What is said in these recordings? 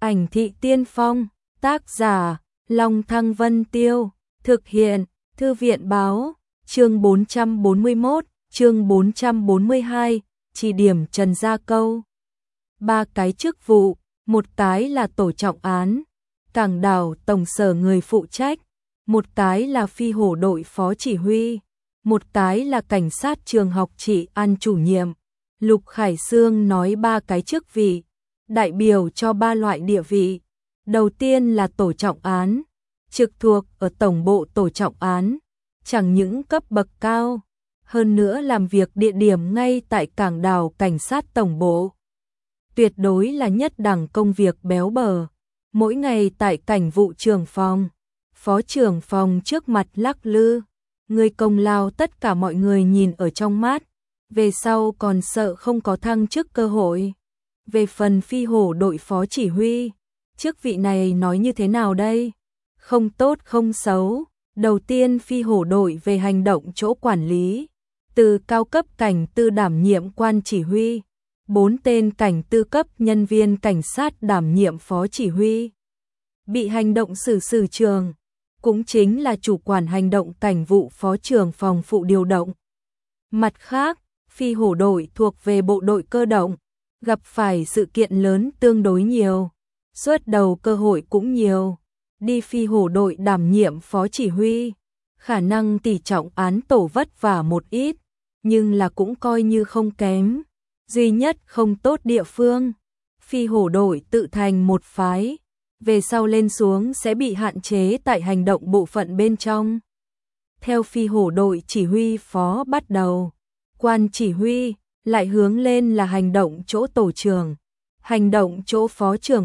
Ảnh thị tiên phong, tác giả, Long Thăng Vân Tiêu, thực hiện, Thư viện báo, chương 441, chương 442, chỉ điểm Trần Gia Câu. Ba cái chức vụ, một cái là tổ trọng án, Cảng Đảo tổng sở người phụ trách, một cái là phi hổ đội phó chỉ huy, một cái là cảnh sát trường học trị an chủ nhiệm. Lục Khải Sương nói ba cái chức vị, đại biểu cho ba loại địa vị. Đầu tiên là tổ trọng án, trực thuộc ở tổng bộ tổ trọng án, chẳng những cấp bậc cao, hơn nữa làm việc địa điểm ngay tại Cảng Đảo cảnh sát tổng bộ. Tuyệt đối là nhất đẳng công việc béo bở, mỗi ngày tại cảnh vụ trưởng phòng, phó trưởng phòng trước mặt lắc lư, người công lao tất cả mọi người nhìn ở trong mắt, về sau còn sợ không có thăng chức cơ hội. Về phần phi hổ đội phó chỉ huy, chức vị này nói như thế nào đây? Không tốt không xấu. Đầu tiên phi hổ đội về hành động chỗ quản lý, từ cao cấp cảnh tư đảm nhiệm quan chỉ huy, 4 tên cảnh tư cấp nhân viên cảnh sát đảm nhiệm phó chỉ huy. Bị hành động xử trường, cũng chính là chủ quản hành động cảnh vụ phó trưởng phòng phụ điều động. Mặt khác, phi hổ đội thuộc về bộ đội cơ động, gặp phải sự kiện lớn tương đối nhiều, xuất đầu cơ hội cũng nhiều. Đi phi hổ đội đảm nhiệm phó chỉ huy, khả năng tỷ trọng án tổ vất vả một ít, nhưng là cũng coi như không kém. Duy nhất không tốt địa phương, phi hổ đội tự thành một phái, về sau lên xuống sẽ bị hạn chế tại hành động bộ phận bên trong. Theo phi hổ đội chỉ huy phó bắt đầu, quan chỉ huy lại hướng lên là hành động chỗ tổ trưởng, hành động chỗ phó trưởng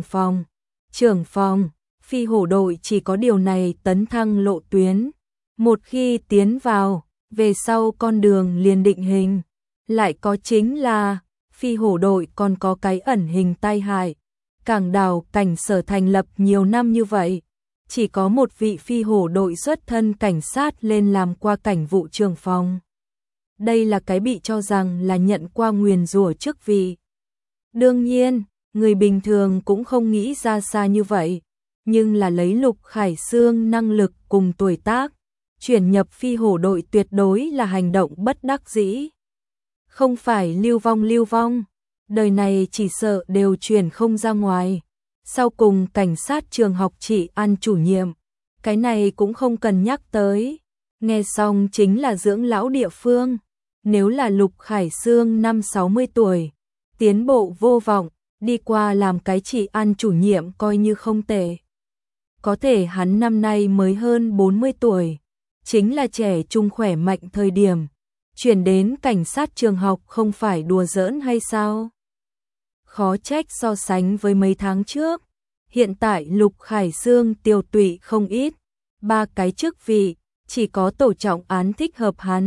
phòng. Phi hổ đội chỉ có điều này tấn thăng lộ tuyến. Một khi tiến vào, về sau con đường liền định hình. Lại có chính là, phi hổ đội còn có cái ẩn hình tai hại. Cảng Đảo cảnh sở thành lập nhiều năm như vậy, chỉ có một vị phi hổ đội xuất thân cảnh sát lên làm qua cảnh vụ trưởng phòng. Đây là cái bị cho rằng là nhận qua nguyền rủa chức vị. Đương nhiên, người bình thường cũng không nghĩ ra xa như vậy. Nhưng là lấy Lục Khải Sương năng lực cùng tuổi tác, chuyển nhập phi hổ đội tuyệt đối là hành động bất đắc dĩ. Không phải lưu vong, đời này chỉ sợ đều chuyển không ra ngoài. Sau cùng cảnh sát trường học trị an chủ nhiệm, cái này cũng không cần nhắc tới. Nghe xong chính là dưỡng lão địa phương. Nếu là Lục Khải Sương năm 60 tuổi, tiến bộ vô vọng, đi qua làm cái trị an chủ nhiệm coi như không tệ. Có thể hắn năm nay mới hơn 40 tuổi, chính là trẻ trung khỏe mạnh thời điểm, chuyển đến cảnh sát trường học không phải đùa giỡn hay sao? Khó trách so sánh với mấy tháng trước, hiện tại Lục Khải Sương tiêu tụy không ít, ba cái chức vị, chỉ có tổ trọng án thích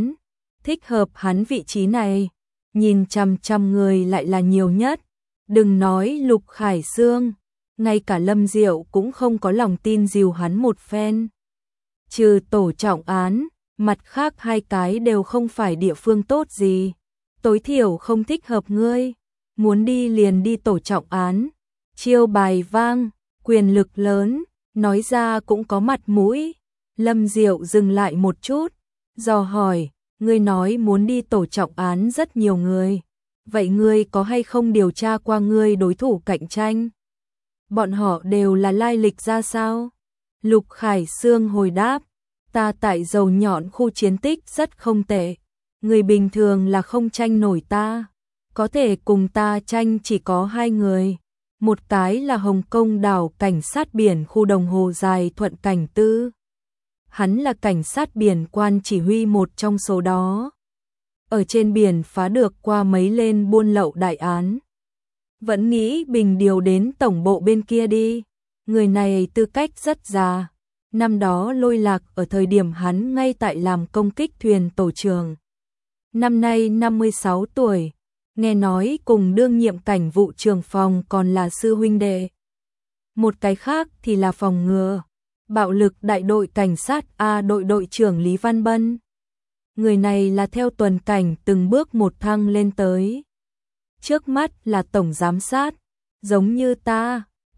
hợp hắn vị trí này, nhìn chằm người lại là nhiều nhất, đừng nói Lục Khải Sương. Ngay cả Lâm Diệu cũng không có lòng tin dìu hắn một phen. Trừ tổ trọng án, mặt khác hai cái đều không phải địa phương tốt gì. Tối thiểu không thích hợp ngươi. Muốn đi liền đi tổ trọng án. Chiêu bài vang, quyền lực lớn, nói ra cũng có mặt mũi. Lâm Diệu dừng lại một chút, dò hỏi, ngươi nói muốn đi tổ trọng án rất nhiều người. Vậy ngươi có hay không điều tra qua ngươi đối thủ cạnh tranh? Bọn họ đều là lai lịch ra sao? Lục Khải Sương hồi đáp, ta tại dầu nhọn khu chiến tích rất không tệ, người bình thường là không tranh nổi ta, có thể cùng ta tranh chỉ có hai người, một cái là Hồng Kông đảo cảnh sát biển khu đồng hồ dài Thuận Cảnh Tư. Hắn là cảnh sát biển quan chỉ huy một trong số đó. Ở trên biển phá được qua mấy lên buôn lậu đại án. Vẫn nghĩ bình điều đến tổng bộ bên kia đi. Người này tư cách rất già. Năm đó lôi lạc ở thời điểm hắn ngay tại làm công kích thuyền tổ trưởng. Năm nay 56 tuổi. Nghe nói cùng đương nhiệm cảnh vụ trưởng phòng còn là sư huynh đệ. Một cái khác thì là phòng ngừa. Bạo lực đại đội cảnh sát A đội đội trưởng Lý Văn Bân. Người này là theo tuần cảnh từng bước một thăng lên tới. Trước mắt là tổng giám sát, giống như ta,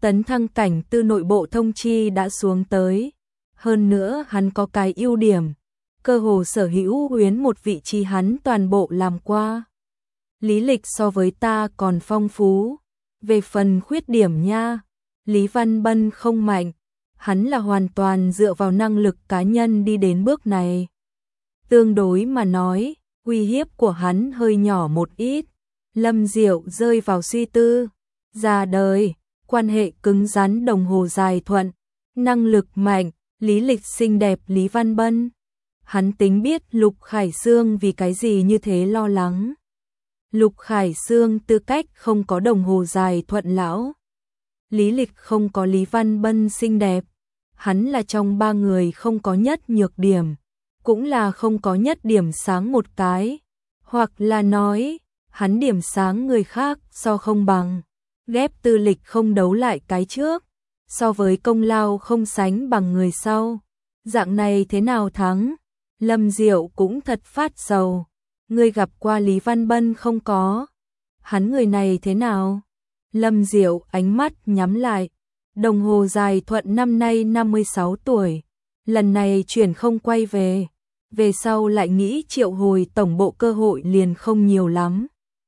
Tấn thăng cảnh tư nội bộ thông chi đã xuống tới. Hơn nữa hắn có cái ưu điểm, cơ hồ sở hữu huyến một vị trí hắn toàn bộ làm qua. Lý lịch so với ta còn phong phú. Về phần khuyết điểm nha, Lý Văn Bân không mạnh, hắn là hoàn toàn dựa vào năng lực cá nhân đi đến bước này. Tương đối mà nói, uy hiếp của hắn hơi nhỏ một ít. Lâm Diệu rơi vào suy tư. Ra đời, quan hệ cứng rắn đồng hồ dài thuận, năng lực mạnh, lý lịch xinh đẹp Lý Văn Bân. Hắn tính biết Lục Khải Sương vì cái gì như thế lo lắng. Lục Khải Sương tư cách không có đồng hồ dài thuận lão. Lý lịch không có Lý Văn Bân xinh đẹp. Hắn là trong ba người không có nhất nhược điểm, cũng là không có nhất điểm sáng một cái. Hoặc là nói, hắn điểm sáng người khác so không bằng. Ghép tư lịch không đấu lại cái trước, so với công lao không sánh bằng người sau. Dạng này thế nào thắng? Lâm Diệu cũng thật phát sầu. Ngươi gặp qua Lý Văn Bân không có? Hắn người này thế nào? Lâm Diệu ánh mắt nhắm lại. Đồng hồ dài thuận năm nay 56 tuổi. Lần này chuyển không quay về. Về sau lại nghĩ triệu hồi tổng bộ cơ hội liền không nhiều lắm.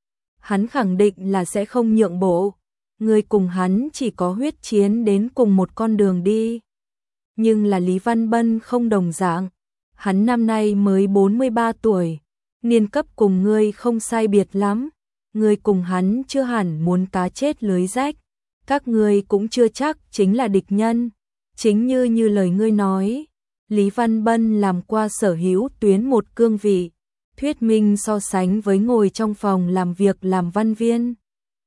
Hắn khẳng định là sẽ không nhượng bộ. Người cùng hắn chỉ có huyết chiến đến cùng một con đường đi. Nhưng là Lý Văn Bân không đồng dạng. Hắn năm nay mới 43 tuổi. Niên cấp cùng ngươi không sai biệt lắm. Ngươi cùng hắn chưa hẳn muốn cá chết lưới rách. Các ngươi cũng chưa chắc chính là địch nhân. Chính như lời ngươi nói, Lý Văn Bân làm qua sở hữu tuyến một cương vị. Thuyết minh so sánh với ngồi trong phòng làm việc làm văn viên.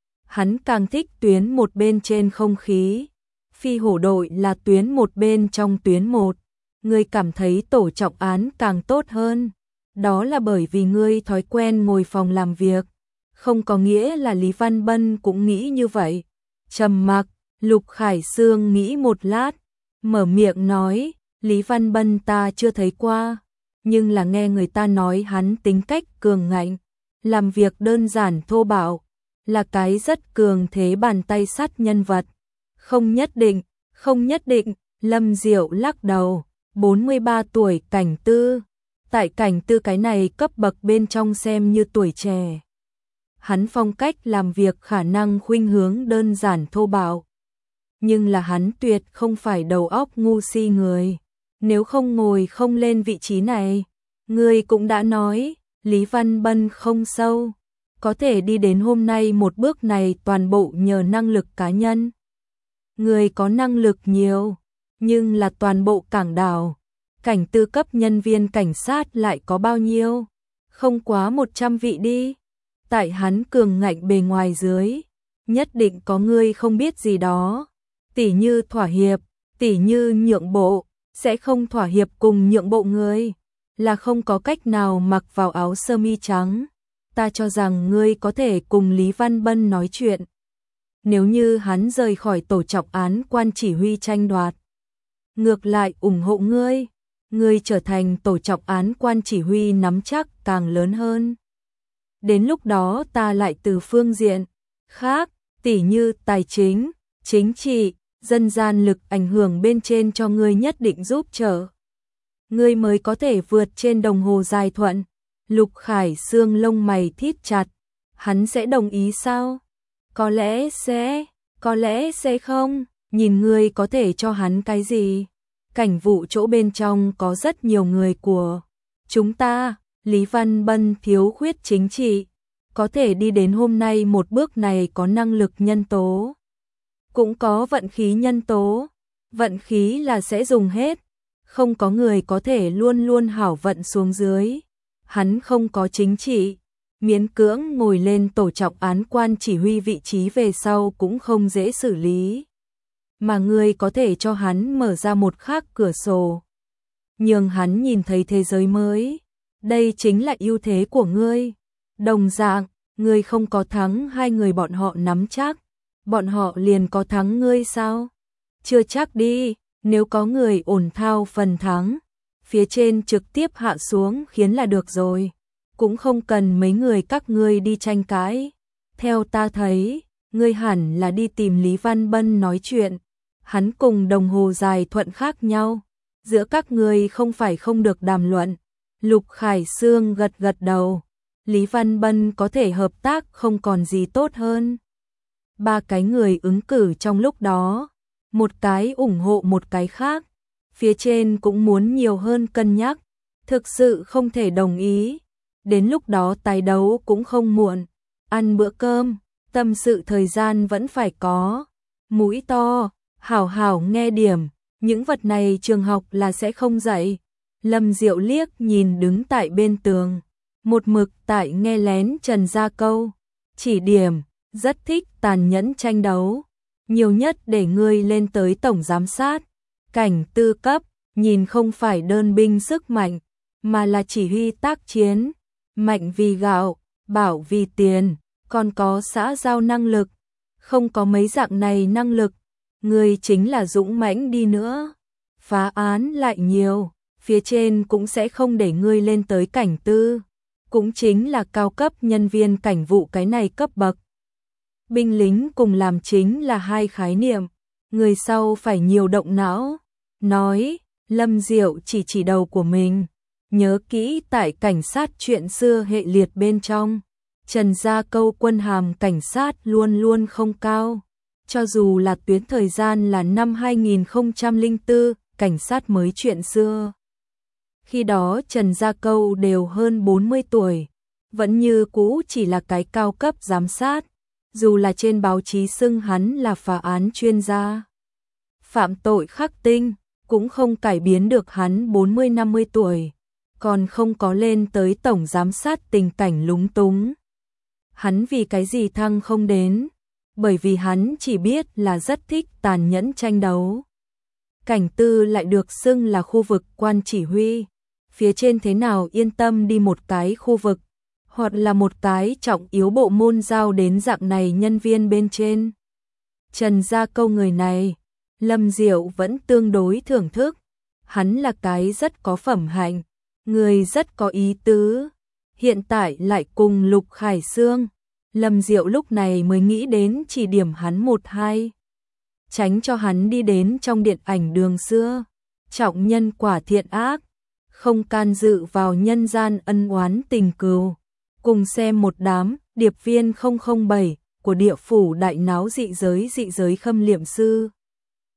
Hắn càng thích tuyến một bên trên không khí. Phi hổ đội là tuyến một bên trong tuyến một. Ngươi cảm thấy tổ trọng án càng tốt hơn. Đó là bởi vì ngươi thói quen ngồi phòng làm việc. Không có nghĩa là Lý Văn Bân cũng nghĩ như vậy. Trầm mặc, Lục Khải Sương nghĩ một lát. Mở miệng nói, Lý Văn Bân ta chưa thấy qua. Nhưng là nghe người ta nói hắn tính cách cường ngạnh. Làm việc đơn giản thô bạo. Là cái rất cường thế bàn tay sắt nhân vật. Không nhất định, không nhất định. Lâm Diệu lắc đầu. 43 tuổi cảnh tư. Tại cảnh tư cái này cấp bậc bên trong xem như tuổi trẻ. Hắn phong cách làm việc khả năng khuynh hướng đơn giản thô bạo. Nhưng là hắn tuyệt không phải đầu óc ngu si người. Nếu không ngồi không lên vị trí này, người cũng đã nói, Lý Văn Bân không sâu. Có thể đi đến hôm nay một bước này toàn bộ nhờ năng lực cá nhân. Người có năng lực nhiều, nhưng là toàn bộ cảng đảo. Cảnh tư cấp nhân viên cảnh sát lại có bao nhiêu? Không quá 100 vị đi. Tại hắn cường ngạnh bề ngoài dưới, nhất định có người không biết gì đó. Tỉ như thỏa hiệp, tỉ như nhượng bộ, sẽ không thỏa hiệp cùng nhượng bộ người. Là không có cách nào mặc vào áo sơ mi trắng. Ta cho rằng ngươi có thể cùng Lý Văn Bân nói chuyện. Nếu như hắn rời khỏi tổ trọng án quan chỉ huy tranh đoạt. Ngược lại ủng hộ ngươi. Ngươi trở thành tổ trọng án quan chỉ huy nắm chắc càng lớn hơn. Đến lúc đó ta lại từ phương diện khác, tỉ như tài chính, chính trị, dân gian lực ảnh hưởng bên trên cho ngươi nhất định giúp trợ. Ngươi mới có thể vượt trên đồng hồ dài thuận. Lục Khải Sương lông mày thít chặt. Hắn sẽ đồng ý sao? Có lẽ sẽ không. Nhìn ngươi có thể cho hắn cái gì? Cảnh vụ chỗ bên trong có rất nhiều người của chúng ta. Lý Văn Bân thiếu khuyết chính trị. Có thể đi đến hôm nay một bước này có năng lực nhân tố. Cũng có vận khí nhân tố. Vận khí là sẽ dùng hết. Không có người có thể luôn luôn hảo vận xuống dưới. Hắn không có chính trị. Miễn cưỡng ngồi lên tổ trọng án quan chỉ huy vị trí về sau cũng không dễ xử lý. Mà ngươi có thể cho hắn mở ra một khác cửa sổ. Nhường hắn nhìn thấy thế giới mới. Đây chính là ưu thế của ngươi. Đồng dạng, ngươi không có thắng hai người bọn họ nắm chắc. Bọn họ liền có thắng ngươi sao? Chưa chắc đi, nếu có người ổn thao phần thắng. Phía trên trực tiếp hạ xuống khiến là được rồi. Cũng không cần mấy người các ngươi đi tranh cãi. Theo ta thấy, ngươi hẳn là đi tìm Lý Văn Bân nói chuyện. Hắn cùng Đồng Hồ Dài Thuận khác nhau, giữa các ngươi không phải không được đàm luận. Lục Khải Sương gật gật đầu, Lý Văn Bân có thể hợp tác không còn gì tốt hơn. Ba cái người ứng cử trong lúc đó, một cái ủng hộ một cái khác, phía trên cũng muốn nhiều hơn cân nhắc, thực sự không thể đồng ý. Đến lúc đó tái đấu cũng không muộn, ăn bữa cơm, tâm sự thời gian vẫn phải có. Mũi to, hảo hảo nghe điểm, những vật này trường học là sẽ không dạy. Lâm Diệu liếc nhìn đứng tại bên tường, một mực tại nghe lén Trần Gia Câu. Chỉ điểm, rất thích tàn nhẫn tranh đấu, nhiều nhất để ngươi lên tới tổng giám sát. Cảnh tư cấp, nhìn không phải đơn binh sức mạnh, mà là chỉ huy tác chiến. Mạnh vì gạo, bảo vì tiền, còn có xã giao năng lực. Không có mấy dạng này năng lực, ngươi chính là dũng mãnh đi nữa, phá án lại nhiều, phía trên cũng sẽ không để ngươi lên tới cảnh tư, cũng chính là cao cấp nhân viên cảnh vụ cái này cấp bậc. Binh lính cùng làm chính là hai khái niệm, người sau phải nhiều động não. Nói, Lâm Diệu chỉ đầu của mình, nhớ kỹ tại cảnh sát chuyện xưa hệ liệt bên trong, Trần Gia Câu quân hàm cảnh sát luôn luôn không cao. Cho dù là tuyến thời gian là năm 2004, cảnh sát mới chuyện xưa. Khi đó Trần Gia Câu đều hơn 40 tuổi, vẫn như cũ chỉ là cái cao cấp giám sát, dù là trên báo chí xưng hắn là phá án chuyên gia. Phạm tội khắc tinh, cũng không cải biến được hắn 40-50 tuổi, còn không có lên tới tổng giám sát tình cảnh lúng túng. Hắn vì cái gì thăng không đến? Bởi vì hắn chỉ biết là rất thích tàn nhẫn tranh đấu. Cảnh tư lại được xưng là khu vực quan chỉ huy, phía trên thế nào yên tâm đi một cái khu vực, hoặc là một cái trọng yếu bộ môn giao đến dạng này nhân viên bên trên. Trần Gia Câu người này, Lâm Diệu vẫn tương đối thưởng thức, hắn là cái rất có phẩm hạnh, người rất có ý tứ. Hiện tại lại cùng Lục Khải Sương, Lâm Diệu lúc này mới nghĩ đến chỉ điểm hắn 1-2, tránh cho hắn đi đến trong điện ảnh đường xưa, trọng nhân quả thiện ác, không can dự vào nhân gian ân oán tình cừu. Cùng xem một đám điệp viên 007 của địa phủ đại náo dị giới khâm liệm sư.